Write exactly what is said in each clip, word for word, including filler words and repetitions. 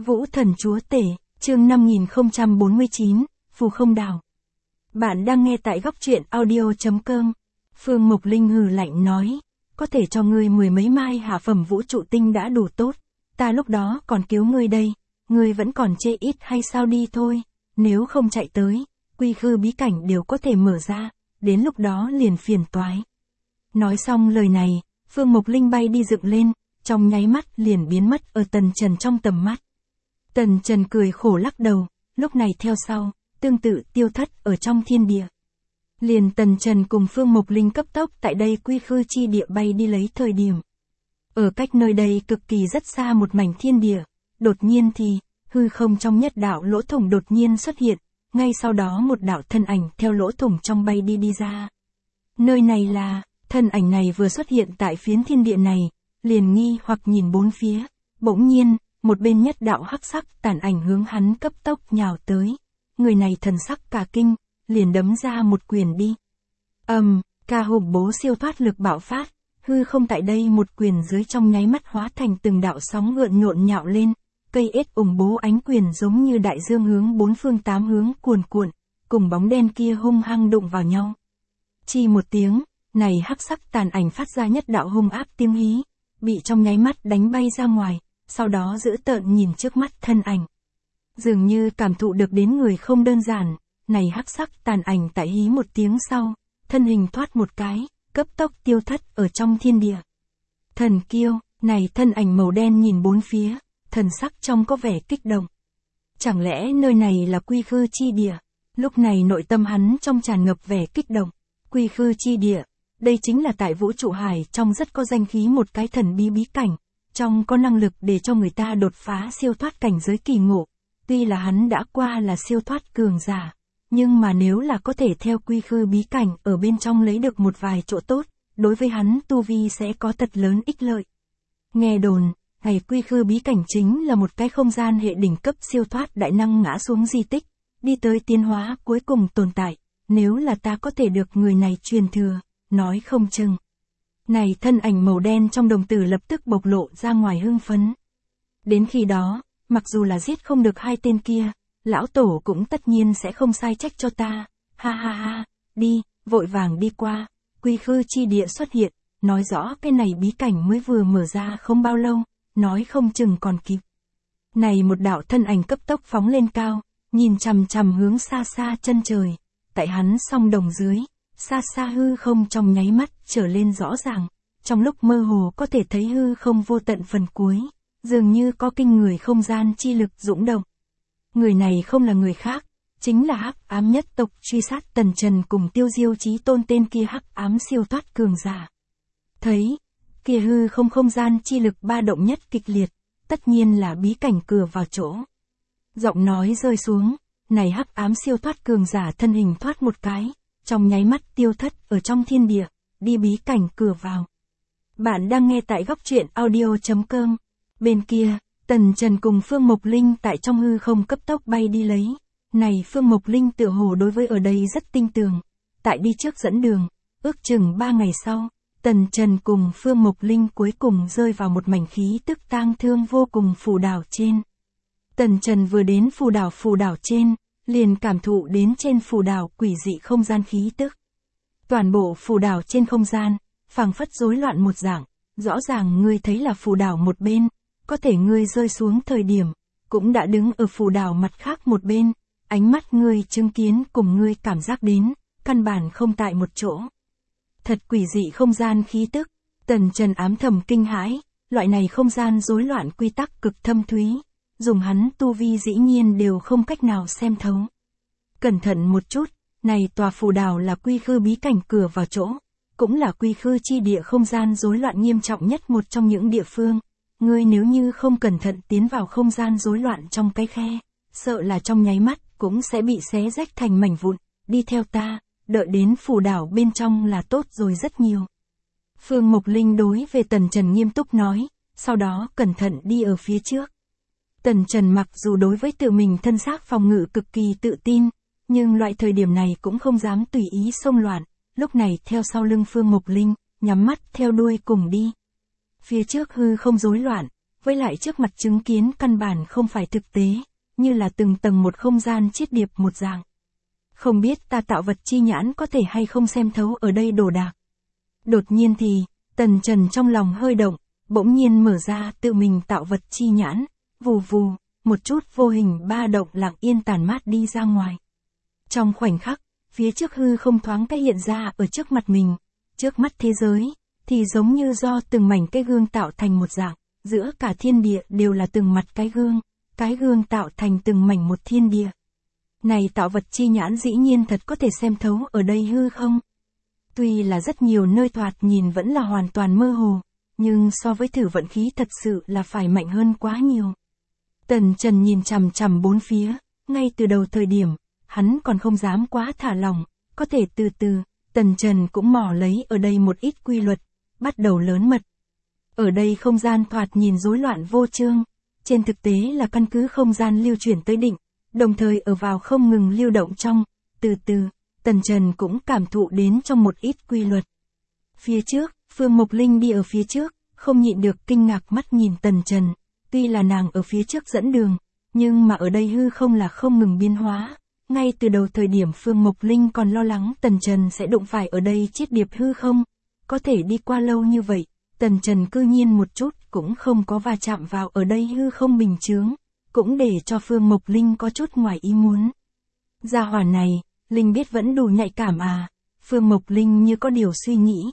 Vũ thần chúa tể, chương năm nghìn không trăm bốn mươi chín, phù không đảo. Bạn đang nghe tại góc truyện audio chấm com. Phương Mộc Linh hừ lạnh nói, có thể cho ngươi mười mấy mai hạ phẩm vũ trụ tinh đã đủ tốt, ta lúc đó còn cứu ngươi đây, ngươi vẫn còn chê ít hay sao? Đi thôi, nếu không chạy tới, quy khư bí cảnh đều có thể mở ra, đến lúc đó liền phiền toái. Nói xong lời này, Phương Mộc Linh bay đi dựng lên, trong nháy mắt liền biến mất ở Tần Trần trong tầm mắt. Tần Trần cười khổ lắc đầu, lúc này theo sau, tương tự tiêu thất ở trong thiên địa. Liền Tần Trần cùng Phương Mộc Linh cấp tốc tại đây quy khư chi địa bay đi lấy thời điểm. Ở cách nơi đây cực kỳ rất xa một mảnh thiên địa, đột nhiên thì, hư không trong nhất đạo lỗ thủng đột nhiên xuất hiện, ngay sau đó một đạo thân ảnh theo lỗ thủng trong bay đi đi ra. Nơi này là, thân ảnh này vừa xuất hiện tại phiến thiên địa này, liền nghi hoặc nhìn bốn phía, bỗng nhiên, một bên nhất đạo hắc sắc tàn ảnh hướng hắn cấp tốc nhào tới. Người này thần sắc cả kinh, liền đấm ra một quyền đi. Ầm, um, ca hùng bố siêu thoát lực bạo phát, hư không tại đây một quyền dưới trong nháy mắt hóa thành từng đạo sóng gợn nhộn nhạo lên, cây ết ủng bố ánh quyền giống như đại dương hướng bốn phương tám hướng cuồn cuộn, cùng bóng đen kia hung hăng đụng vào nhau. Chi một tiếng, này hắc sắc tàn ảnh phát ra nhất đạo hung áp tiếng hí, bị trong nháy mắt đánh bay ra ngoài, sau đó giữ tợn nhìn trước mắt thân ảnh. Dường như cảm thụ được đến người không đơn giản, này hắc sắc tàn ảnh tại hí một tiếng sau, thân hình thoát một cái, cấp tốc tiêu thất ở trong thiên địa. Thần kiêu, này thân ảnh màu đen nhìn bốn phía, thần sắc trong có vẻ kích động. Chẳng lẽ nơi này là quy khư chi địa? Lúc này nội tâm hắn trong tràn ngập vẻ kích động. Quy khư chi địa, đây chính là tại vũ trụ hải trong rất có danh khí một cái thần bí bí cảnh, trong có năng lực để cho người ta đột phá siêu thoát cảnh giới kỳ ngộ. Tuy là hắn đã qua là siêu thoát cường giả, nhưng mà nếu là có thể theo quy khư bí cảnh ở bên trong lấy được một vài chỗ tốt, đối với hắn tu vi sẽ có thật lớn ích lợi. Nghe đồn, ngày quy khư bí cảnh chính là một cái không gian hệ đỉnh cấp siêu thoát đại năng ngã xuống di tích, đi tới tiến hóa cuối cùng tồn tại, nếu là ta có thể được người này truyền thừa, nói không chừng. Này thân ảnh màu đen trong đồng tử lập tức bộc lộ ra ngoài hưng phấn. Đến khi đó, mặc dù là giết không được hai tên kia, lão tổ cũng tất nhiên sẽ không sai trách cho ta, ha ha ha, đi, vội vàng đi qua, quy khư chi địa xuất hiện, nói rõ cái này bí cảnh mới vừa mở ra không bao lâu, nói không chừng còn kịp. Này một đạo thân ảnh cấp tốc phóng lên cao, nhìn chằm chằm hướng xa xa chân trời, tại hắn song đồng dưới, xa xa hư không trong nháy mắt trở lên rõ ràng, trong lúc mơ hồ có thể thấy hư không vô tận phần cuối, dường như có kinh người không gian chi lực dũng động. Người này không là người khác, chính là hắc ám nhất tộc truy sát Tần Trần cùng Tiêu Diêu Chí Tôn tên kia hắc ám siêu thoát cường giả. Thấy, kia hư không không gian chi lực ba động nhất kịch liệt, tất nhiên là bí cảnh cửa vào chỗ. Giọng nói rơi xuống, này hắc ám siêu thoát cường giả thân hình thoát một cái, trong nháy mắt tiêu thất ở trong thiên địa, đi bí cảnh cửa vào. Bạn đang nghe tại góc truyện audio chấm com. Bên kia, Tần Trần cùng Phương Mộc Linh tại trong hư không cấp tốc bay đi lấy. Này Phương Mộc Linh tựa hồ đối với ở đây rất tinh tường. Tại đi trước dẫn đường, ước chừng ba ngày sau, Tần Trần cùng Phương Mộc Linh cuối cùng rơi vào một mảnh khí tức tang thương vô cùng phù đảo trên. Tần Trần vừa đến phù đảo phù đảo trên, liền cảm thụ đến trên phù đảo quỷ dị không gian khí tức. Toàn bộ phù đảo trên không gian, phảng phất rối loạn một dạng, rõ ràng ngươi thấy là phù đảo một bên, có thể ngươi rơi xuống thời điểm, cũng đã đứng ở phù đảo mặt khác một bên, ánh mắt ngươi chứng kiến cùng ngươi cảm giác đến, căn bản không tại một chỗ. Thật quỷ dị không gian khí tức, Tần Trần ám thầm kinh hãi, loại này không gian rối loạn quy tắc cực thâm thúy, dùng hắn tu vi dĩ nhiên đều không cách nào xem thấu. Cẩn thận một chút, này tòa phù đảo là quy khư bí cảnh cửa vào chỗ, cũng là quy khư chi địa không gian rối loạn nghiêm trọng nhất một trong những địa phương. Ngươi nếu như không cẩn thận tiến vào không gian rối loạn trong cái khe, sợ là trong nháy mắt cũng sẽ bị xé rách thành mảnh vụn, đi theo ta, đợi đến phù đảo bên trong là tốt rồi rất nhiều. Phương Mộc Linh đối về Tần Trần nghiêm túc nói, sau đó cẩn thận đi ở phía trước. Tần Trần mặc dù đối với tự mình thân xác phòng ngự cực kỳ tự tin, nhưng loại thời điểm này cũng không dám tùy ý xông loạn, lúc này theo sau lưng Phương Mộc Linh, nhắm mắt theo đuôi cùng đi. Phía trước hư không rối loạn, với lại trước mặt chứng kiến căn bản không phải thực tế, như là từng tầng một không gian chiết điệp một dạng. Không biết ta tạo vật chi nhãn có thể hay không xem thấu ở đây đồ đạc. Đột nhiên thì, Tần Trần trong lòng hơi động, bỗng nhiên mở ra tự mình tạo vật chi nhãn, vù vù, một chút vô hình ba động lặng yên tản mát đi ra ngoài. Trong khoảnh khắc, phía trước hư không thoáng cái hiện ra ở trước mặt mình, trước mắt thế giới, thì giống như do từng mảnh cái gương tạo thành một dạng, giữa cả thiên địa đều là từng mặt cái gương, cái gương tạo thành từng mảnh một thiên địa. Này tạo vật chi nhãn dĩ nhiên thật có thể xem thấu ở đây hư không? Tuy là rất nhiều nơi thoạt nhìn vẫn là hoàn toàn mơ hồ, nhưng so với thử vận khí thật sự là phải mạnh hơn quá nhiều. Tần Trần nhìn chằm chằm bốn phía, ngay từ đầu thời điểm, hắn còn không dám quá thả lỏng, có thể từ từ, Tần Trần cũng mò lấy ở đây một ít quy luật, bắt đầu lớn mật. Ở đây không gian thoạt nhìn rối loạn vô chương, trên thực tế là căn cứ không gian lưu chuyển tới định, đồng thời ở vào không ngừng lưu động trong, từ từ, Tần Trần cũng cảm thụ đến trong một ít quy luật. Phía trước, Phương Mộc Linh đi ở phía trước, không nhịn được kinh ngạc mắt nhìn Tần Trần, tuy là nàng ở phía trước dẫn đường, nhưng mà ở đây hư không là không ngừng biến hóa. Ngay từ đầu thời điểm Phương Mộc Linh còn lo lắng Tần Trần sẽ đụng phải ở đây chiết điệp hư không, có thể đi qua lâu như vậy, Tần Trần cư nhiên một chút cũng không có va chạm vào ở đây hư không bình chướng, cũng để cho Phương Mộc Linh có chút ngoài ý muốn. Gia hỏa này, Linh biết vẫn đủ nhạy cảm à, Phương Mộc Linh như có điều suy nghĩ.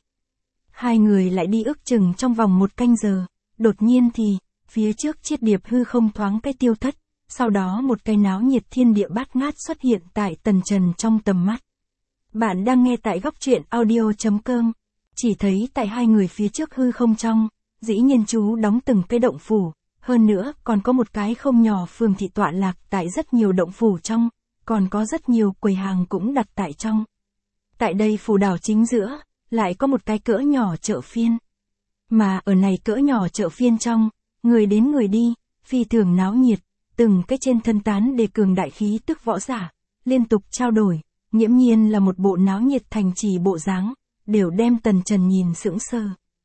Hai người lại đi ước chừng trong vòng một canh giờ, đột nhiên thì, phía trước chiết điệp hư không thoáng cái tiêu thất, sau đó một cái náo nhiệt thiên địa bát ngát xuất hiện tại Tần Trần trong tầm mắt. Bạn đang nghe tại góc truyện audio chấm com, chỉ thấy tại hai người phía trước hư không trong, dĩ nhiên chú đóng từng cái động phủ, hơn nữa còn có một cái không nhỏ phường thị tọa lạc tại rất nhiều động phủ trong, còn có rất nhiều quầy hàng cũng đặt tại trong. Tại đây phủ đảo chính giữa, lại có một cái cỡ nhỏ chợ phiên. Mà ở này cỡ nhỏ chợ phiên trong, người đến người đi, phi thường náo nhiệt, từng cái trên thân tán đề cường đại khí tức võ giả, liên tục trao đổi, nghiễm nhiên là một bộ náo nhiệt thành trì bộ dáng, đều đem Tần Trần nhìn sững sờ.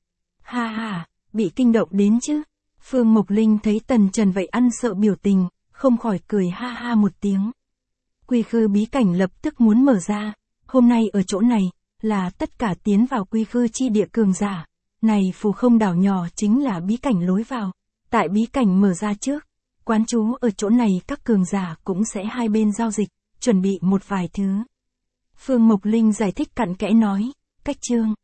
Ha ha, bị kinh động đến chứ? Phương Mộc Linh thấy Tần Trần vậy ăn sợ biểu tình, không khỏi cười ha ha một tiếng. Quy khư bí cảnh lập tức muốn mở ra, hôm nay ở chỗ này, là tất cả tiến vào quy khư chi địa cường giả, này phù không đảo nhỏ chính là bí cảnh lối vào, tại bí cảnh mở ra trước, quán trú ở chỗ này các cường giả cũng sẽ hai bên giao dịch, chuẩn bị một vài thứ. Phương Mộc Linh giải thích cặn kẽ nói, cách chương.